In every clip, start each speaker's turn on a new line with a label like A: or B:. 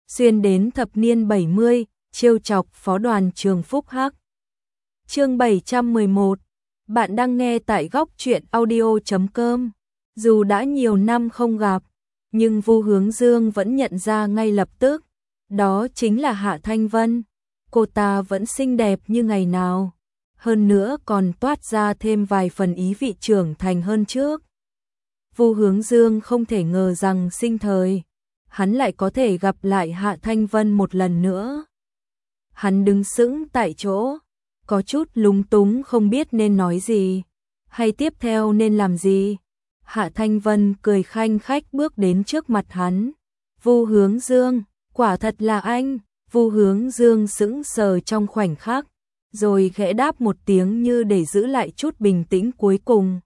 A: xuyên đến thập niên 70, trêu chọc phó đoàn trường Phúc Hắc. Chương 711. Bạn đang nghe tại góc truyện audio.com. Dù đã nhiều năm không gặp, nhưng Vu Hướng Dương vẫn nhận ra ngay lập tức, đó chính là Hạ Thanh Vân. Cô ta vẫn xinh đẹp như ngày nào, hơn nữa còn toát ra thêm vài phần ý vị trưởng thành hơn trước. Vu Hướng Dương không thể ngờ rằng sinh thời, hắn lại có thể gặp lại Hạ Thanh Vân một lần nữa. Hắn đứng sững tại chỗ, có chút lúng túng không biết nên nói gì, hay tiếp theo nên làm gì. Hạ Thanh Vân cười khanh khách bước đến trước mặt hắn. Vu Hướng Dương, quả thật là anh. Vu Hướng Dương sững sờ trong khoảnh khắc, rồi khẽ đáp một tiếng như để giữ lại chút bình tĩnh cuối cùng.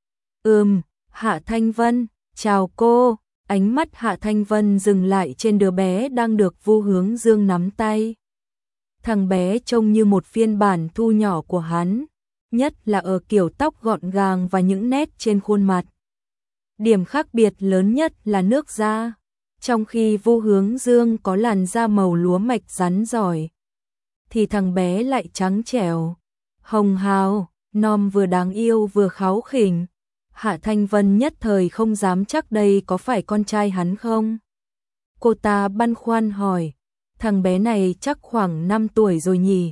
A: Hạ Thanh Vân, chào cô. Ánh mắt Hạ Thanh Vân dừng lại trên đứa bé đang được Vu Hướng Dương nắm tay. Thằng bé trông như một phiên bản thu nhỏ của hắn, nhất là ở kiểu tóc gọn gàng và những nét trên khuôn mặt. Điểm khác biệt lớn nhất là nước da, trong khi Vu Hướng Dương có làn da màu lúa mạch rắn giỏi, thì thằng bé lại trắng trẻo, hồng hào, non vừa đáng yêu vừa kháu khỉnh. Hạ Thanh Vân nhất thời không dám chắc đây có phải con trai hắn không. Cô ta băn khoăn hỏi, thằng bé này chắc khoảng 5 tuổi rồi nhỉ?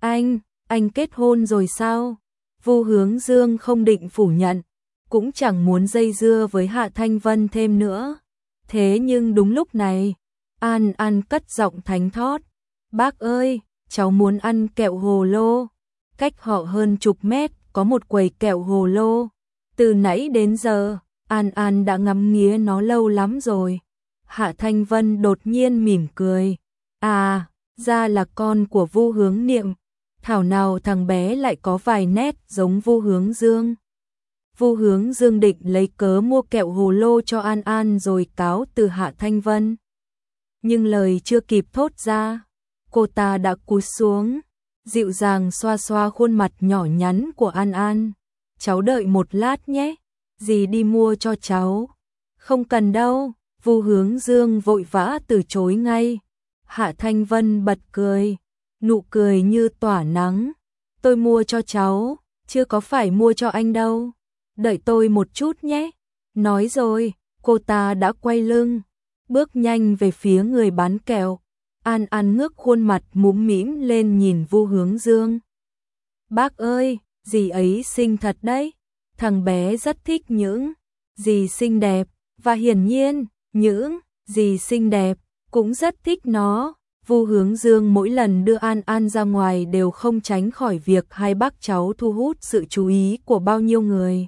A: Anh kết hôn rồi sao? Vu Hướng Dương không định phủ nhận, cũng chẳng muốn dây dưa với Hạ Thanh Vân thêm nữa. Thế nhưng đúng lúc này, An cất giọng thánh thót. Bác ơi, cháu muốn ăn kẹo hồ lô. Cách họ hơn chục mét có một quầy kẹo hồ lô. Từ nãy đến giờ, An đã ngắm nghía nó lâu lắm rồi. Hạ Thanh Vân đột nhiên mỉm cười. À, ra là con của Vu Hướng Niệm. Thảo nào thằng bé lại có vài nét giống Vu Hướng Dương. Vu Hướng Dương định lấy cớ mua kẹo hồ lô cho An rồi cáo từ Hạ Thanh Vân. Nhưng lời chưa kịp thốt ra, cô ta đã cúi xuống, dịu dàng xoa xoa khuôn mặt nhỏ nhắn của An. Cháu đợi một lát nhé, dì đi mua cho cháu. Không cần đâu, Vu Hướng Dương vội vã từ chối ngay. Hạ Thanh Vân bật cười, nụ cười như tỏa nắng. Tôi mua cho cháu, chưa có phải mua cho anh đâu. Đợi tôi một chút nhé. Nói rồi, cô ta đã quay lưng, bước nhanh về phía người bán kẹo. An ngước khuôn mặt múm mĩm lên nhìn Vu Hướng Dương. Bác ơi, dì ấy xinh thật đấy. Thằng bé rất thích những dì xinh đẹp, và hiển nhiên, những dì xinh đẹp cũng rất thích nó. Vu Hướng Dương mỗi lần đưa An ra ngoài đều không tránh khỏi việc hai bác cháu thu hút sự chú ý của bao nhiêu người.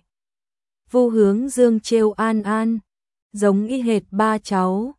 A: Vu Hướng Dương trêu An, giống y hệt ba cháu.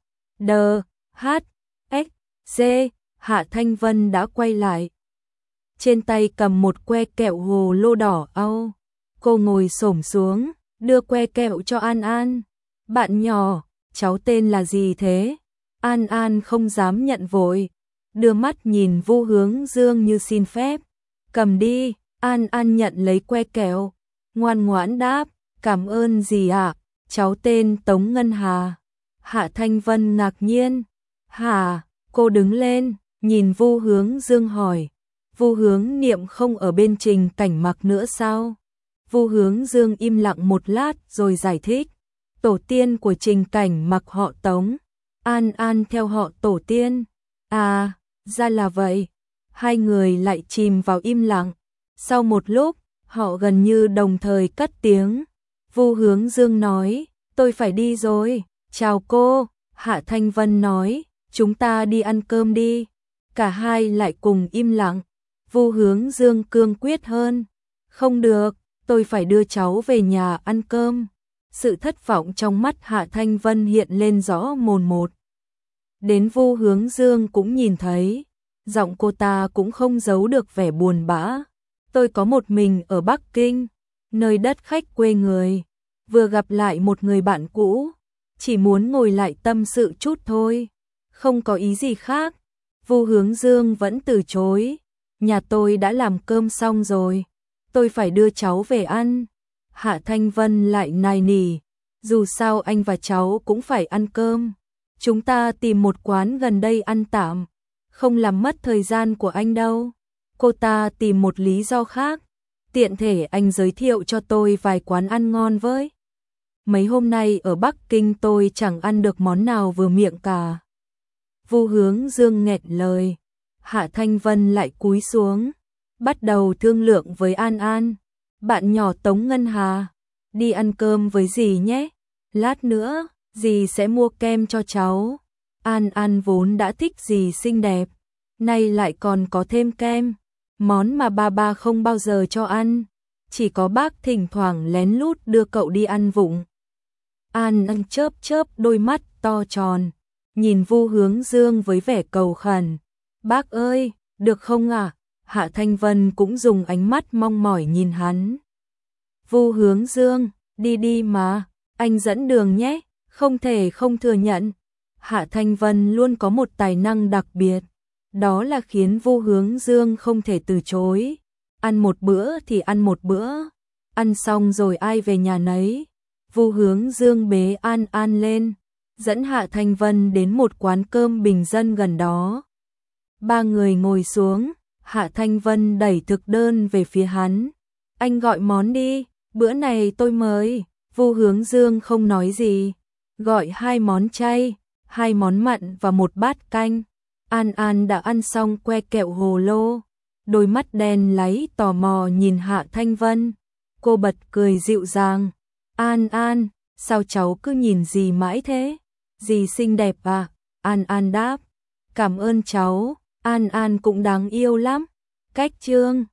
A: D.H.X.C. Hạ Thanh Vân đã quay lại. Trên tay cầm một que kẹo hồ lô đỏ au. Cô ngồi xổm xuống, đưa que kẹo cho An. Bạn nhỏ, cháu tên là gì thế? An không dám nhận vội, đưa mắt nhìn Vu Hướng Dương như xin phép. Cầm đi. An nhận lấy que kẹo, ngoan ngoãn đáp, cảm ơn dì ạ, cháu tên Tống Ngân Hà. Hạ Thanh Vân ngạc nhiên. Hà? Cô đứng lên, nhìn Vu Hướng Dương hỏi, Vu Hướng Niệm không ở bên Trình Cảnh Mặc nữa sao? Vu Hướng Dương im lặng một lát rồi giải thích, tổ tiên của Trình Cảnh Mặc họ Tống. An theo họ tổ tiên. À, ra là vậy. Hai người lại chìm vào im lặng. Sau một lúc, họ gần như đồng thời cất tiếng. Vu Hướng Dương nói, tôi phải đi rồi. Chào cô. Hạ Thanh Vân nói, chúng ta đi ăn cơm đi. Cả hai lại cùng im lặng. Vu Hướng Dương cương quyết hơn. Không được, tôi phải đưa cháu về nhà ăn cơm. Sự thất vọng trong mắt Hạ Thanh Vân hiện lên rõ mồn một. Đến Vu Hướng Dương cũng nhìn thấy, giọng cô ta cũng không giấu được vẻ buồn bã. Tôi có một mình ở Bắc Kinh, nơi đất khách quê người, vừa gặp lại một người bạn cũ, chỉ muốn ngồi lại tâm sự chút thôi, không có ý gì khác. Vu Hướng Dương vẫn từ chối, nhà tôi đã làm cơm xong rồi, tôi phải đưa cháu về ăn. Hạ Thanh Vân lại nài nỉ, dù sao anh và cháu cũng phải ăn cơm. chúng ta tìm một quán gần đây ăn tạm, không làm mất thời gian của anh đâu. Cô ta tìm một lý do khác, tiện thể anh giới thiệu cho tôi vài quán ăn ngon với. Mấy hôm nay ở Bắc Kinh tôi chẳng ăn được món nào vừa miệng cả. Vu Hướng Dương nghẹn lời, Hạ Thanh Vân lại cúi xuống, bắt đầu thương lượng với An An. Bạn nhỏ Tống Ngân Hà, đi ăn cơm với dì nhé, lát nữa dì sẽ mua kem cho cháu. An An vốn đã thích dì xinh đẹp, nay lại còn có thêm kem, món mà ba không bao giờ cho ăn, chỉ có bác thỉnh thoảng lén lút đưa cậu đi ăn vụng. An An chớp chớp đôi mắt to tròn, nhìn Vu Hướng Dương với vẻ cầu khẩn. Bác ơi, được không ạ? Hạ Thanh Vân cũng dùng ánh mắt mong mỏi nhìn hắn. Vu Hướng Dương, đi đi mà, anh dẫn đường nhé, không thể không thừa nhận. Hạ Thanh Vân luôn có một tài năng đặc biệt, đó là khiến Vu Hướng Dương không thể từ chối. Ăn một bữa thì ăn một bữa, ăn xong rồi ai về nhà nấy. Vu Hướng Dương bế An An lên, dẫn Hạ Thanh Vân đến một quán cơm bình dân gần đó. Ba người ngồi xuống, Hạ Thanh Vân đẩy thực đơn về phía hắn. Anh gọi món đi, bữa này tôi mời. Vu Hướng Dương không nói gì, gọi 2 món chay, 2 món mặn và 1 bát canh. An An đã ăn xong que kẹo hồ lô, đôi mắt đen láy tò mò nhìn Hạ Thanh Vân. Cô bật cười dịu dàng. An An, sao cháu cứ nhìn dì mãi thế? Dì xinh đẹp à? An An đáp. Cảm ơn cháu, An An cũng đáng yêu lắm. Cách Trương